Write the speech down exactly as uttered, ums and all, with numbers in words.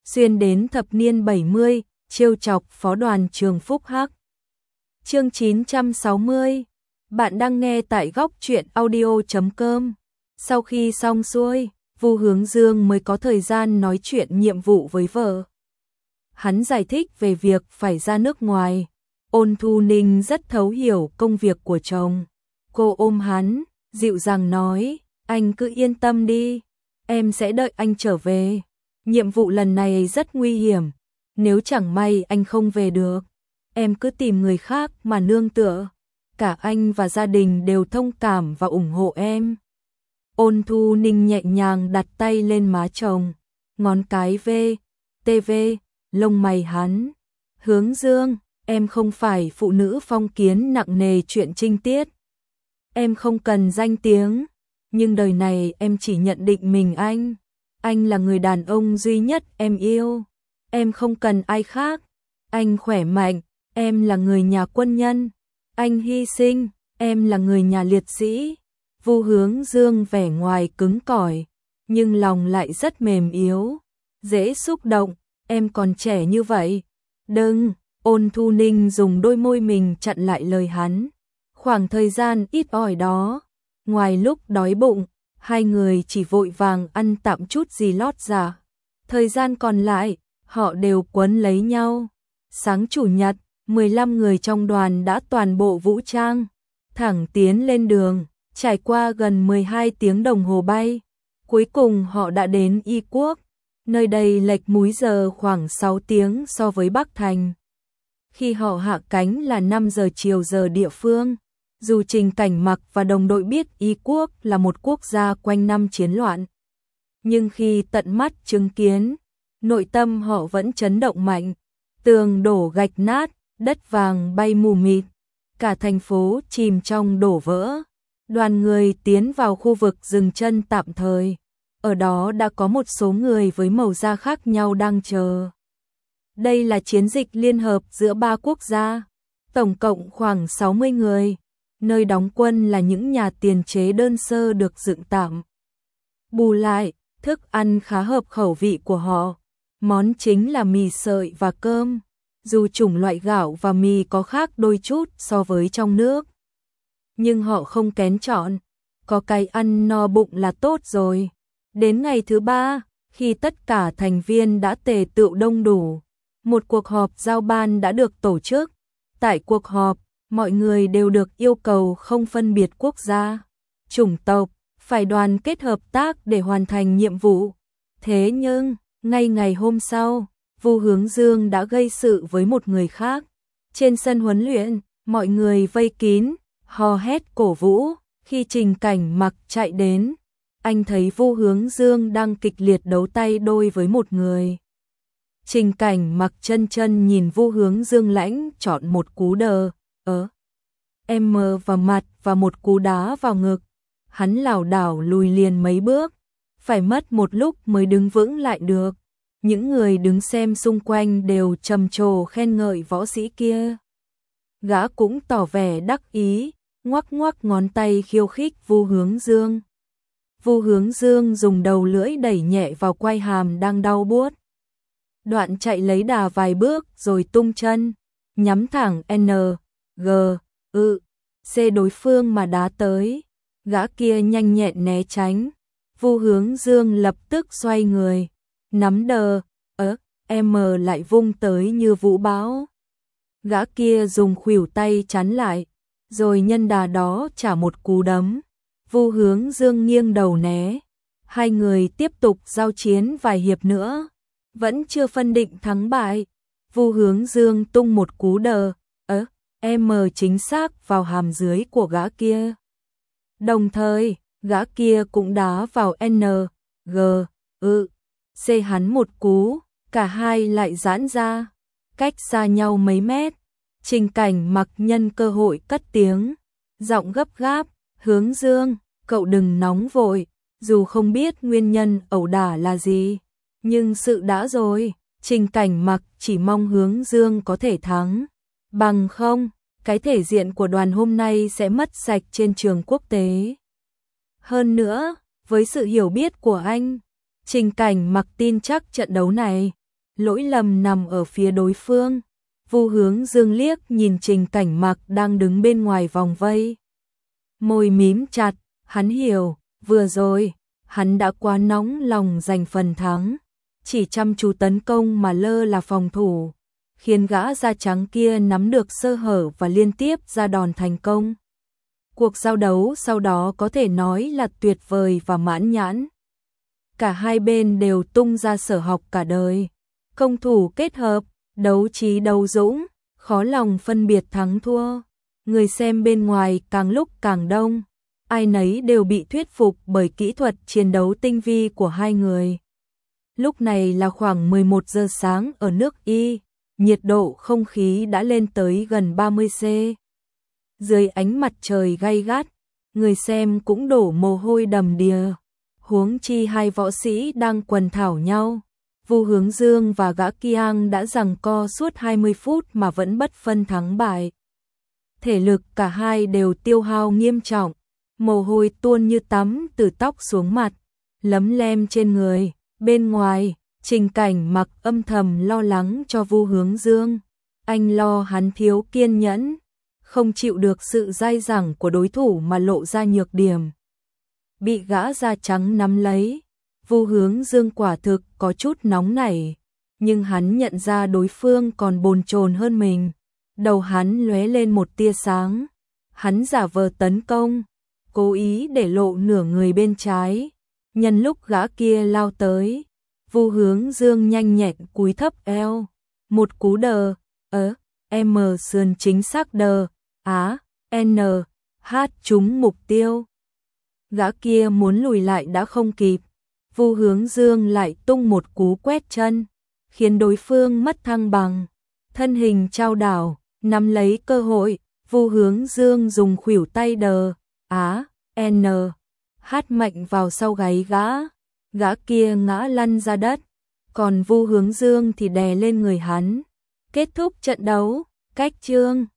xuyên đến thập niên bảy mươi, trêu chọc phó đoàn trường Phúc Hắc. Chương chín trăm sáu mươi. Bạn đang nghe tại góc truyện audio chấm com. Sau khi xong xuôi, Vu Hướng Dương mới có thời gian nói chuyện nhiệm vụ với vợ. Hắn giải thích về việc phải ra nước ngoài. Ôn Thu Ninh rất thấu hiểu công việc của chồng. Cô ôm hắn, dịu dàng nói, anh cứ yên tâm đi, em sẽ đợi anh trở về. Nhiệm vụ lần này rất nguy hiểm, nếu chẳng may anh không về được, em cứ tìm người khác mà nương tựa. Cả anh và gia đình đều thông cảm và ủng hộ em. Ôn Thu Ninh nhẹ nhàng đặt tay lên má chồng, ngón cái vê, tê vê, lông mày hắn. Hướng Dương, em không phải phụ nữ phong kiến nặng nề chuyện trinh tiết. Em không cần danh tiếng, nhưng đời này em chỉ nhận định mình anh. Anh là người đàn ông duy nhất em yêu. Em không cần ai khác. Anh khỏe mạnh, em là người nhà quân nhân. Anh hy sinh, em là người nhà liệt sĩ. Vu Hướng Dương vẻ ngoài cứng cỏi, nhưng lòng lại rất mềm yếu, dễ xúc động. Em còn trẻ như vậy. Đừng. Ôn Thu Ninh dùng đôi môi mình chặn lại lời hắn. Khoảng thời gian ít ỏi đó, ngoài lúc đói bụng, hai người chỉ vội vàng ăn tạm chút gì lót dạ. Thời gian còn lại, họ đều quấn lấy nhau. Sáng chủ nhật, mười lăm người trong đoàn đã toàn bộ vũ trang, thẳng tiến lên đường, trải qua gần mười hai tiếng đồng hồ bay. Cuối cùng họ đã đến Y Quốc, nơi đây lệch múi giờ khoảng sáu tiếng so với Bắc Thành. Khi họ hạ cánh là năm giờ chiều giờ địa phương. Dù Trình Cảnh Mặc và đồng đội biết Y Quốc là một quốc gia quanh năm chiến loạn, nhưng khi tận mắt chứng kiến, nội tâm họ vẫn chấn động mạnh. Tường đổ gạch nát, đất vàng bay mù mịt, cả thành phố chìm trong đổ vỡ. Đoàn người tiến vào khu vực dừng chân tạm thời. Ở đó đã có một số người với màu da khác nhau đang chờ. Đây là chiến dịch liên hợp giữa ba quốc gia, tổng cộng khoảng sáu mươi người. Nơi đóng quân là những nhà tiền chế đơn sơ được dựng tạm. Bù lại, thức ăn khá hợp khẩu vị của họ. Món chính là mì sợi và cơm. Dù chủng loại gạo và mì có khác đôi chút so với trong nước, nhưng họ không kén chọn. Có cái ăn no bụng là tốt rồi. Đến ngày thứ ba, khi tất cả thành viên đã tề tựu đông đủ, một cuộc họp giao ban đã được tổ chức. Tại cuộc họp, mọi người đều được yêu cầu không phân biệt quốc gia, chủng tộc, phải đoàn kết hợp tác để hoàn thành nhiệm vụ. Thế nhưng, ngay ngày hôm sau, Vu Hướng Dương đã gây sự với một người khác. Trên sân huấn luyện, mọi người vây kín, hò hét cổ vũ. Khi Trình Cảnh Mặc chạy đến, anh thấy Vu Hướng Dương đang kịch liệt đấu tay đôi với một người. Trình Cảnh Mặc chân chân nhìn Vu Hướng Dương lãnh chọn một cú đờ, ớ, em mờ vào mặt và một cú đá vào ngực. Hắn lảo đảo lùi liền mấy bước, phải mất một lúc mới đứng vững lại được. Những người đứng xem xung quanh đều trầm trồ khen ngợi võ sĩ kia. Gã cũng tỏ vẻ đắc ý, ngoắc ngoắc ngón tay khiêu khích Vu Hướng Dương. Vu Hướng Dương dùng đầu lưỡi đẩy nhẹ vào quai hàm đang đau buốt. Đoạn chạy lấy đà vài bước rồi tung chân, nhắm thẳng N, G, ư, C đối phương mà đá tới. Gã kia nhanh nhẹn né tránh. Vu Hướng Dương lập tức xoay người, nắm đờ, ớ, M lại vung tới như vũ bão. Gã kia dùng khuỷu tay chắn lại, rồi nhân đà đó trả một cú đấm. Vu Hướng Dương nghiêng đầu né. Hai người tiếp tục giao chiến vài hiệp nữa, vẫn chưa phân định thắng bại. Vu Hướng Dương tung một cú đờ, ớ, M chính xác vào hàm dưới của gã kia. Đồng thời, gã kia cũng đá vào N, G, ư, C hắn một cú, cả hai lại giãn ra, cách xa nhau mấy mét. Trình Cảnh Mặc nhân cơ hội cất tiếng, giọng gấp gáp, Hướng Dương, cậu đừng nóng vội. Dù không biết nguyên nhân ẩu đả là gì, nhưng sự đã rồi. Trình Cảnh Mặc chỉ mong Hướng Dương có thể thắng, bằng không, cái thể diện của đoàn hôm nay sẽ mất sạch trên trường quốc tế. Hơn nữa, với sự hiểu biết của anh, Trình Cảnh Mặc tin chắc trận đấu này lỗi lầm nằm ở phía đối phương. Vu Hướng Dương liếc nhìn Trình Cảnh Mặc đang đứng bên ngoài vòng vây. Môi mím chặt, hắn hiểu, vừa rồi, hắn đã quá nóng lòng giành phần thắng. Chỉ chăm chú tấn công mà lơ là phòng thủ, khiến gã da trắng kia nắm được sơ hở và liên tiếp ra đòn thành công. Cuộc giao đấu sau đó có thể nói là tuyệt vời và mãn nhãn. Cả hai bên đều tung ra sở học cả đời. Công thủ kết hợp, đấu trí đấu dũng, khó lòng phân biệt thắng thua. Người xem bên ngoài càng lúc càng đông, ai nấy đều bị thuyết phục bởi kỹ thuật chiến đấu tinh vi của hai người. Lúc này là khoảng mười một giờ sáng ở nước Y, nhiệt độ không khí đã lên tới gần ba mươi độ C. Dưới ánh mặt trời gay gắt, người xem cũng đổ mồ hôi đầm đìa. Huống chi hai võ sĩ đang quần thảo nhau. Vu Hướng Dương và gã Kiang đã giằng co suốt hai mươi phút mà vẫn bất phân thắng bại. Thể lực cả hai đều tiêu hao nghiêm trọng, mồ hôi tuôn như tắm từ tóc xuống mặt, lấm lem trên người. Bên ngoài, Trình Cảnh Mặc âm thầm lo lắng cho Vu Hướng Dương. Anh lo hắn thiếu kiên nhẫn, không chịu được sự dai dẳng của đối thủ mà lộ ra nhược điểm. Bị gã da trắng nắm lấy, Vu Hướng Dương quả thực có chút nóng nảy, nhưng hắn nhận ra đối phương còn bồn chồn hơn mình. Đầu hắn lóe lên một tia sáng, hắn giả vờ tấn công, cố ý để lộ nửa người bên trái. Nhân lúc gã kia lao tới, Vu Hướng Dương nhanh nhẹn cúi thấp eo, một cú đờ, ớ, M sườn chính xác đờ, á, N, H trúng mục tiêu. Gã kia muốn lùi lại đã không kịp, Vu Hướng Dương lại tung một cú quét chân, khiến đối phương mất thăng bằng. Thân hình chao đảo, nắm lấy cơ hội, Vu Hướng Dương dùng khuỷu tay đờ, á, N, hát mạnh vào sau gáy gã. Gã kia ngã lăn ra đất, còn Vu Hướng Dương thì đè lên người hắn. Kết thúc trận đấu, cách chương